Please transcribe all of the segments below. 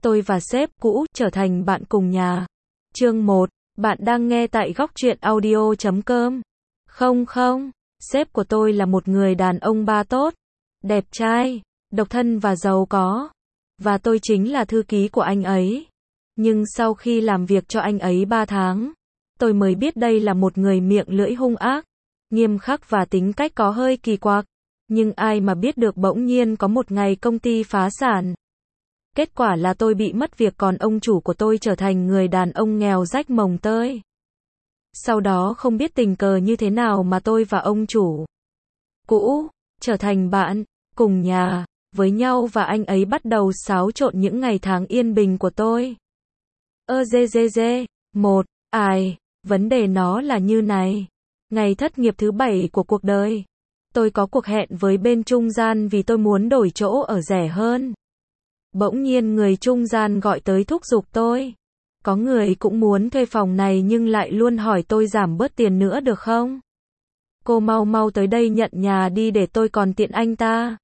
Tôi và sếp cũ trở thành bạn cùng nhà. Chương 1, bạn đang nghe tại góc truyện audio.com. Không, sếp của tôi là một người đàn ông ba tốt, đẹp trai, độc thân và giàu có. Và tôi chính là thư ký của anh ấy. Nhưng sau khi làm việc cho anh ấy 3 tháng, tôi mới biết đây là một người miệng lưỡi hung ác, nghiêm khắc và tính cách có hơi kỳ quặc. Nhưng ai mà biết được bỗng nhiên có một ngày công ty phá sản. Kết quả là tôi bị mất việc còn ông chủ của tôi trở thành người đàn ông nghèo rách mồng tơi. Sau đó không biết tình cờ như thế nào mà tôi và ông chủ cũ trở thành bạn cùng nhà với nhau và anh ấy bắt đầu xáo trộn những ngày tháng yên bình của tôi. Một, vấn đề nó là như này. Ngày thất nghiệp thứ 7 của cuộc đời, tôi có cuộc hẹn với bên trung gian vì tôi muốn đổi chỗ ở rẻ hơn. Bỗng nhiên người trung gian gọi tới thúc giục tôi. Có người cũng muốn thuê phòng này nhưng lại luôn hỏi tôi giảm bớt tiền nữa được không? Cô mau tới đây nhận nhà đi để tôi còn tiện anh ta.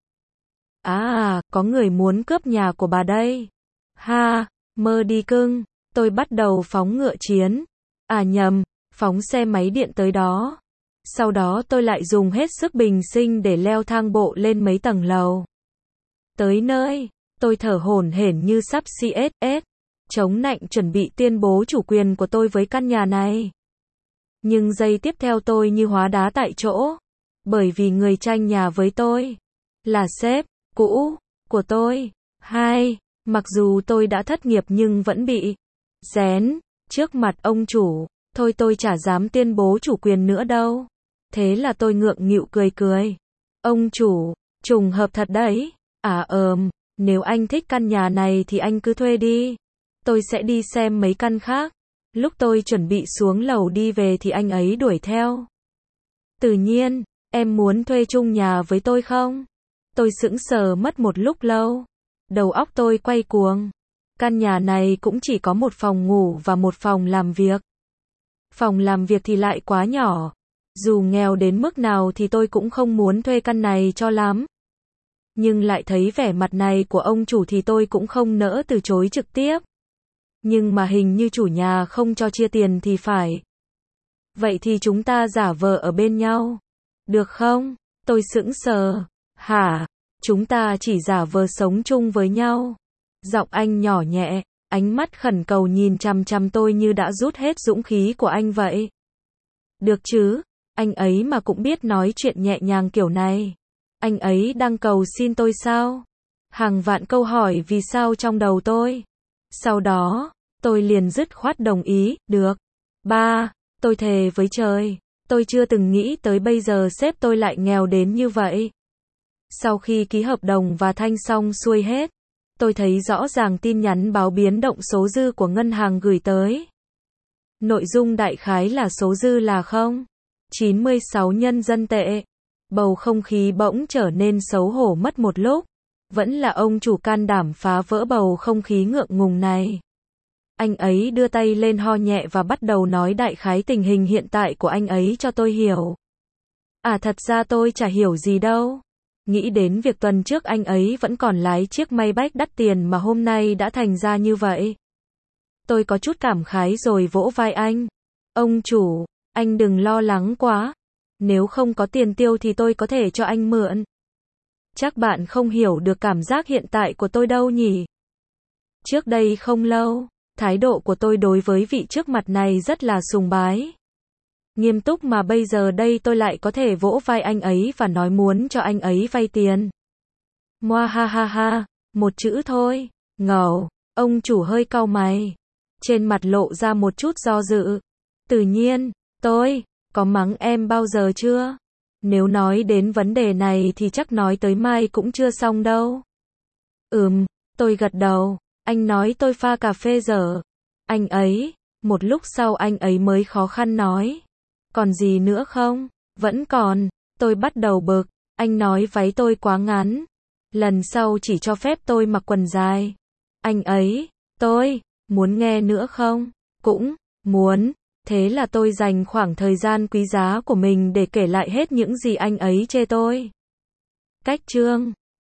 Có người muốn cướp nhà của bà đây. Mơ đi cưng. Tôi bắt đầu phóng ngựa chiến. Phóng xe máy điện tới đó. Sau đó tôi lại dùng hết sức bình sinh để leo thang bộ lên mấy tầng lầu. Tới nơi, tôi thở hổn hển như sắp CSS, chống nạnh chuẩn bị tuyên bố chủ quyền của tôi với căn nhà này. Nhưng giây tiếp theo tôi như hóa đá tại chỗ, bởi vì người tranh nhà với tôi là sếp cũ của tôi. Mặc dù tôi đã thất nghiệp nhưng vẫn bị rén trước mặt ông chủ. Thôi tôi chả dám tuyên bố chủ quyền nữa đâu. Thế là tôi ngượng nghịu cười. Ông chủ, trùng hợp thật đấy. Nếu anh thích căn nhà này thì anh cứ thuê đi. Tôi sẽ đi xem mấy căn khác. Lúc tôi chuẩn bị xuống lầu đi về thì anh ấy đuổi theo. Tự nhiên, em muốn thuê chung nhà với tôi không? Tôi sững sờ mất một lúc lâu. Đầu óc tôi quay cuồng. Căn nhà này cũng chỉ có một phòng ngủ và một phòng làm việc. Phòng làm việc thì lại quá nhỏ. Dù nghèo đến mức nào thì tôi cũng không muốn thuê căn này cho lắm. Nhưng lại thấy vẻ mặt này của ông chủ thì tôi cũng không nỡ từ chối trực tiếp. Nhưng mà hình như chủ nhà không cho chia tiền thì phải. Vậy thì chúng ta giả vờ ở bên nhau. Được không? Tôi sững sờ. Chúng ta chỉ giả vờ sống chung với nhau. Giọng anh nhỏ nhẹ, ánh mắt khẩn cầu nhìn chằm tôi như đã rút hết dũng khí của anh vậy. Được chứ, anh ấy mà cũng biết nói chuyện nhẹ nhàng kiểu này. Anh ấy đang cầu xin tôi sao? Hàng vạn câu hỏi vì sao trong đầu tôi. Sau đó, tôi liền dứt khoát đồng ý, được. Tôi thề với trời, tôi chưa từng nghĩ tới bây giờ sếp tôi lại nghèo đến như vậy. Sau khi ký hợp đồng và thanh xong xuôi hết, tôi thấy rõ ràng tin nhắn báo biến động số dư của ngân hàng gửi tới. Nội dung đại khái là số dư là 0,96 nhân dân tệ. Bầu không khí bỗng trở nên xấu hổ mất một lúc. Vẫn là ông chủ can đảm phá vỡ bầu không khí ngượng ngùng này. Anh ấy đưa tay lên ho nhẹ và bắt đầu nói đại khái tình hình hiện tại của anh ấy cho tôi hiểu. Thật ra tôi chả hiểu gì đâu. Nghĩ đến việc tuần trước anh ấy vẫn còn lái chiếc Maybach đắt tiền mà hôm nay đã thành ra như vậy. Tôi có chút cảm khái rồi vỗ vai anh. Ông chủ, anh đừng lo lắng quá. Nếu không có tiền tiêu thì tôi có thể cho anh mượn. Chắc bạn không hiểu được cảm giác hiện tại của tôi đâu nhỉ? Trước đây không lâu, thái độ của tôi đối với vị trước mặt này rất là sùng bái. Nghiêm túc mà bây giờ đây tôi lại có thể vỗ vai anh ấy và nói muốn cho anh ấy vay tiền. Một chữ thôi, ngầu. Ông chủ hơi cau mày. Trên mặt lộ ra một chút do dự. Tự nhiên, tôi có mắng em bao giờ chưa? Nếu nói đến vấn đề này thì chắc nói tới mai cũng chưa xong đâu. Tôi gật đầu. Anh nói tôi pha cà phê dở. Anh ấy, một lúc sau anh ấy mới khó khăn nói. Còn gì nữa không? Vẫn còn. Tôi bắt đầu bực. Anh nói váy tôi quá ngắn. Lần sau chỉ cho phép tôi mặc quần dài. Anh ấy, tôi, muốn nghe nữa không? Cũng, muốn. Thế là tôi dành khoảng thời gian quý giá của mình để kể lại hết những gì anh ấy chê tôi. Cách chương